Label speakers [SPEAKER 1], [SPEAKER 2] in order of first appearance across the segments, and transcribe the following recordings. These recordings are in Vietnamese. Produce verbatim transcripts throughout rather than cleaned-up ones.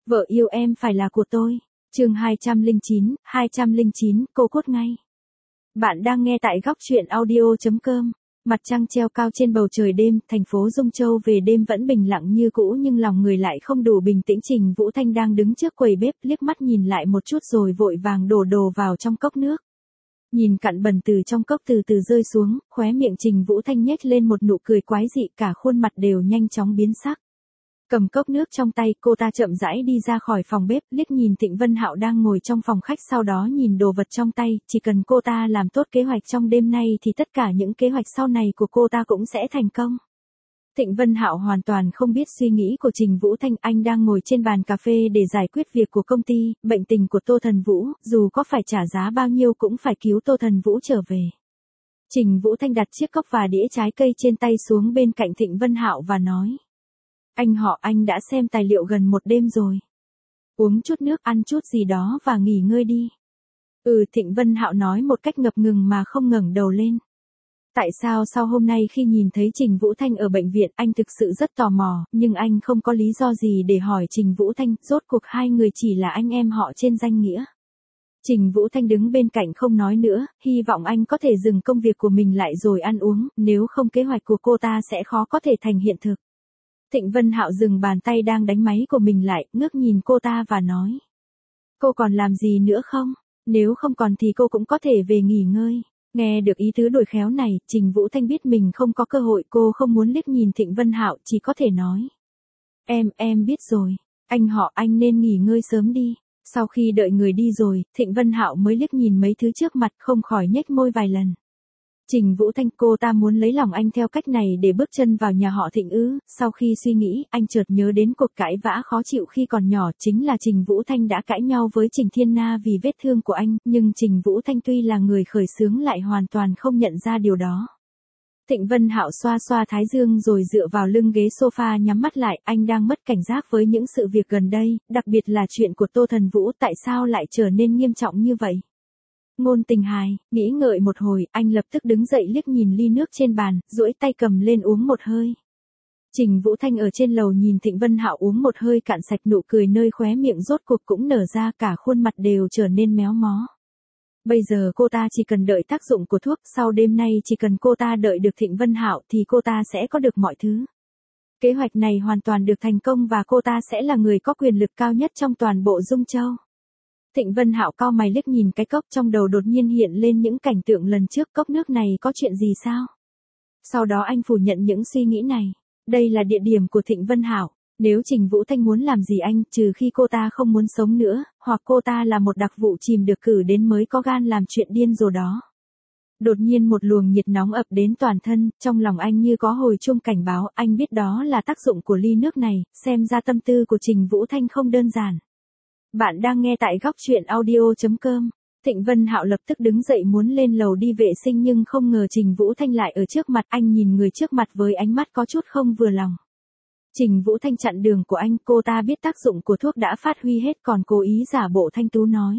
[SPEAKER 1] Vợ yêu em phải là của tôi. Chương hai trăm lẻ chín, hai trăm lẻ chín, cô cốt ngay. Bạn đang nghe tại góc truyện audio chấm com. Mặt trăng treo cao trên bầu trời đêm, thành phố Dung Châu về đêm vẫn bình lặng như cũ nhưng lòng người lại không đủ bình tĩnh. Trình Vũ Thanh đang đứng trước quầy bếp, liếc mắt nhìn lại một chút rồi vội vàng đổ đồ vào trong cốc nước. Nhìn cặn bẩn từ trong cốc từ từ rơi xuống, khóe miệng Trình Vũ Thanh nhếch lên một nụ cười quái dị, cả khuôn mặt đều nhanh chóng biến sắc. Cầm cốc nước trong tay, cô ta chậm rãi đi ra khỏi phòng bếp, liếc nhìn Thịnh Vân Hạo đang ngồi trong phòng khách, sau đó nhìn đồ vật trong tay, chỉ cần cô ta làm tốt kế hoạch trong đêm nay thì tất cả những kế hoạch sau này của cô ta cũng sẽ thành công. Thịnh Vân Hạo hoàn toàn không biết suy nghĩ của Trình Vũ Thanh, anh đang ngồi trên bàn cà phê để giải quyết việc của công ty, bệnh tình của Tô Thần Vũ, dù có phải trả giá bao nhiêu cũng phải cứu Tô Thần Vũ trở về. Trình Vũ Thanh đặt chiếc cốc và đĩa trái cây trên tay xuống bên cạnh Thịnh Vân Hạo và nói. Anh họ, anh đã xem tài liệu gần một đêm rồi. Uống chút nước, ăn chút gì đó và nghỉ ngơi đi. Ừ, Thịnh Vân Hạo nói một cách ngập ngừng mà không ngẩng đầu lên. Tại sao sau hôm nay khi nhìn thấy Trình Vũ Thanh ở bệnh viện, anh thực sự rất tò mò, nhưng anh không có lý do gì để hỏi Trình Vũ Thanh, rốt cuộc hai người chỉ là anh em họ trên danh nghĩa. Trình Vũ Thanh đứng bên cạnh không nói nữa, hy vọng anh có thể dừng công việc của mình lại rồi ăn uống, nếu không kế hoạch của cô ta sẽ khó có thể thành hiện thực. Thịnh Vân Hạo dừng bàn tay đang đánh máy của mình lại, ngước nhìn cô ta và nói. Cô còn làm gì nữa không? Nếu không còn thì cô cũng có thể về nghỉ ngơi. Nghe được ý tứ đuổi khéo này, Trình Vũ Thanh biết mình không có cơ hội, cô không muốn liếc nhìn Thịnh Vân Hạo, chỉ có thể nói. Em, em biết rồi. Anh họ, anh nên nghỉ ngơi sớm đi. Sau khi đợi người đi rồi, Thịnh Vân Hạo mới liếc nhìn mấy thứ trước mặt, không khỏi nhếch môi vài lần. Trình Vũ Thanh, cô ta muốn lấy lòng anh theo cách này để bước chân vào nhà họ Thịnh ư? Sau khi suy nghĩ, anh chợt nhớ đến cuộc cãi vã khó chịu khi còn nhỏ, chính là Trình Vũ Thanh đã cãi nhau với Trình Thiên Na vì vết thương của anh, nhưng Trình Vũ Thanh tuy là người khởi xướng lại hoàn toàn không nhận ra điều đó. Thịnh Vân Hạo xoa xoa thái dương rồi dựa vào lưng ghế sofa nhắm mắt lại, anh đang mất cảnh giác với những sự việc gần đây, đặc biệt là chuyện của Tô Thần Vũ, tại sao lại trở nên nghiêm trọng như vậy? Ngôn Tình Hài, nghĩ ngợi một hồi, anh lập tức đứng dậy liếc nhìn ly nước trên bàn, duỗi tay cầm lên uống một hơi. Trình Vũ Thanh ở trên lầu nhìn Thịnh Vân Hạo uống một hơi cạn sạch, nụ cười nơi khóe miệng rốt cuộc cũng nở ra, cả khuôn mặt đều trở nên méo mó. Bây giờ cô ta chỉ cần đợi tác dụng của thuốc, sau đêm nay chỉ cần cô ta đợi được Thịnh Vân Hạo thì cô ta sẽ có được mọi thứ. Kế hoạch này hoàn toàn được thành công và cô ta sẽ là người có quyền lực cao nhất trong toàn bộ Dung Châu. Thịnh Vân Hạo cau mày liếc nhìn cái cốc, trong đầu đột nhiên hiện lên những cảnh tượng lần trước, cốc nước này có chuyện gì sao? Sau đó anh phủ nhận những suy nghĩ này. Đây là địa điểm của Thịnh Vân Hạo. Nếu Trình Vũ Thanh muốn làm gì anh, trừ khi cô ta không muốn sống nữa, hoặc cô ta là một đặc vụ chìm được cử đến mới có gan làm chuyện điên rồ đó. Đột nhiên một luồng nhiệt nóng ập đến toàn thân, trong lòng anh như có hồi chuông cảnh báo, anh biết đó là tác dụng của ly nước này, xem ra tâm tư của Trình Vũ Thanh không đơn giản. Bạn đang nghe tại góc truyện audio chấm com. Thịnh Vân Hạo lập tức đứng dậy muốn lên lầu đi vệ sinh nhưng không ngờ Trình Vũ Thanh lại ở trước mặt, anh nhìn người trước mặt với ánh mắt có chút không vừa lòng. Trình Vũ Thanh chặn đường của anh, cô ta biết tác dụng của thuốc đã phát huy hết còn cố ý giả bộ thanh tú nói.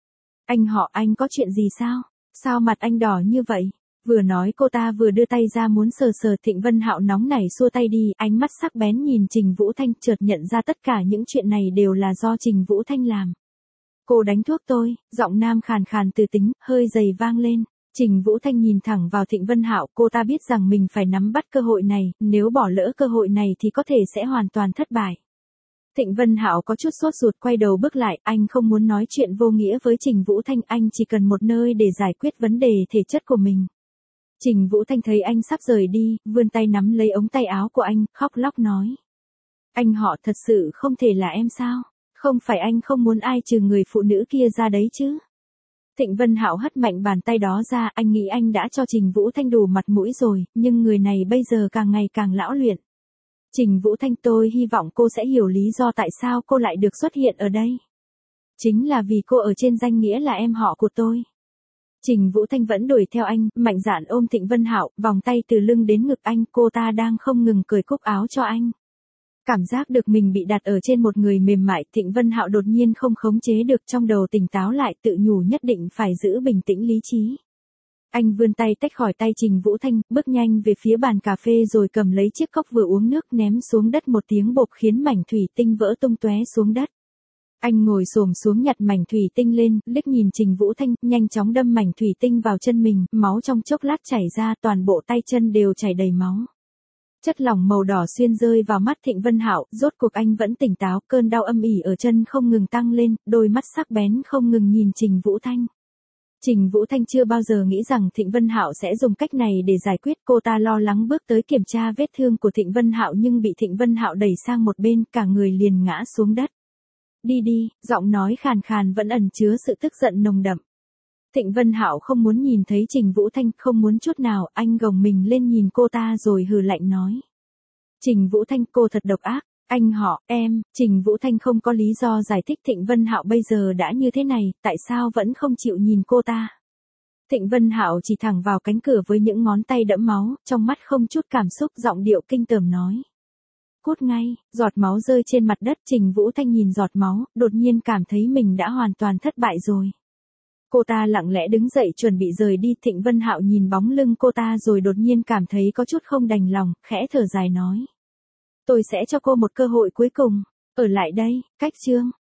[SPEAKER 1] Anh họ, anh có chuyện gì sao? Sao mặt anh đỏ như vậy? Vừa nói cô ta vừa đưa tay ra muốn sờ sờ. Thịnh Vân Hạo nóng nảy xua tay đi, ánh mắt sắc bén nhìn Trình Vũ Thanh, chợt nhận ra tất cả những chuyện này đều là do Trình Vũ Thanh làm. Cô đánh thuốc tôi, giọng nam khàn khàn từ tính, hơi dày vang lên. Trình Vũ Thanh nhìn thẳng vào Thịnh Vân Hạo, cô ta biết rằng mình phải nắm bắt cơ hội này, nếu bỏ lỡ cơ hội này thì có thể sẽ hoàn toàn thất bại. Thịnh Vân Hạo có chút sốt ruột quay đầu bước lại, anh không muốn nói chuyện vô nghĩa với Trình Vũ Thanh, anh chỉ cần một nơi để giải quyết vấn đề thể chất của mình. Trình Vũ Thanh thấy anh sắp rời đi, vươn tay nắm lấy ống tay áo của anh, khóc lóc nói. Anh họ, thật sự không thể là em sao? Không phải anh không muốn ai trừ người phụ nữ kia ra đấy chứ? Thịnh Vân Hạo hất mạnh bàn tay đó ra, anh nghĩ anh đã cho Trình Vũ Thanh đủ mặt mũi rồi, nhưng người này bây giờ càng ngày càng lão luyện. Trình Vũ Thanh, tôi hy vọng cô sẽ hiểu lý do tại sao cô lại được xuất hiện ở đây. Chính là vì cô ở trên danh nghĩa là em họ của tôi. Trình Vũ Thanh vẫn đuổi theo anh, mạnh dạn ôm Thịnh Vân Hạo, vòng tay từ lưng đến ngực anh, cô ta đang không ngừng cởi cúc áo cho anh. Cảm giác được mình bị đặt ở trên một người mềm mại, Thịnh Vân Hạo đột nhiên không khống chế được, trong đầu tỉnh táo lại, tự nhủ nhất định phải giữ bình tĩnh lý trí. Anh vươn tay tách khỏi tay Trình Vũ Thanh, bước nhanh về phía bàn cà phê rồi cầm lấy chiếc cốc vừa uống nước ném xuống đất, một tiếng bộp khiến mảnh thủy tinh vỡ tung tóe xuống đất. Anh ngồi xổm xuống nhặt mảnh thủy tinh lên, liếc nhìn Trình Vũ Thanh, nhanh chóng đâm mảnh thủy tinh vào chân mình, máu trong chốc lát chảy ra, toàn bộ tay chân đều chảy đầy máu. Chất lỏng màu đỏ xuyên rơi vào mắt Thịnh Vân Hạo, rốt cuộc anh vẫn tỉnh táo, cơn đau âm ỉ ở chân không ngừng tăng lên, đôi mắt sắc bén không ngừng nhìn Trình Vũ Thanh. Trình Vũ Thanh chưa bao giờ nghĩ rằng Thịnh Vân Hạo sẽ dùng cách này để giải quyết, cô ta lo lắng bước tới kiểm tra vết thương của Thịnh Vân Hạo nhưng bị Thịnh Vân Hạo đẩy sang một bên, cả người liền ngã xuống đất. Đi đi, giọng nói khàn khàn vẫn ẩn chứa sự tức giận nồng đậm. Thịnh Vân Hạo không muốn nhìn thấy Trình Vũ Thanh, không muốn chút nào, anh gồng mình lên nhìn cô ta rồi hừ lạnh nói. Trình Vũ Thanh, cô thật độc ác, anh họ, em, Trình Vũ Thanh không có lý do giải thích Thịnh Vân Hạo bây giờ đã như thế này, tại sao vẫn không chịu nhìn cô ta. Thịnh Vân Hạo chỉ thẳng vào cánh cửa với những ngón tay đẫm máu, trong mắt không chút cảm xúc, giọng điệu kinh tởm nói. Cút ngay, giọt máu rơi trên mặt đất, Trình Vũ Thanh nhìn giọt máu, đột nhiên cảm thấy mình đã hoàn toàn thất bại rồi. Cô ta lặng lẽ đứng dậy chuẩn bị rời đi, Thịnh Vân Hạo nhìn bóng lưng cô ta rồi đột nhiên cảm thấy có chút không đành lòng, khẽ thở dài nói. Tôi sẽ cho cô một cơ hội cuối cùng, ở lại đây, cách chương.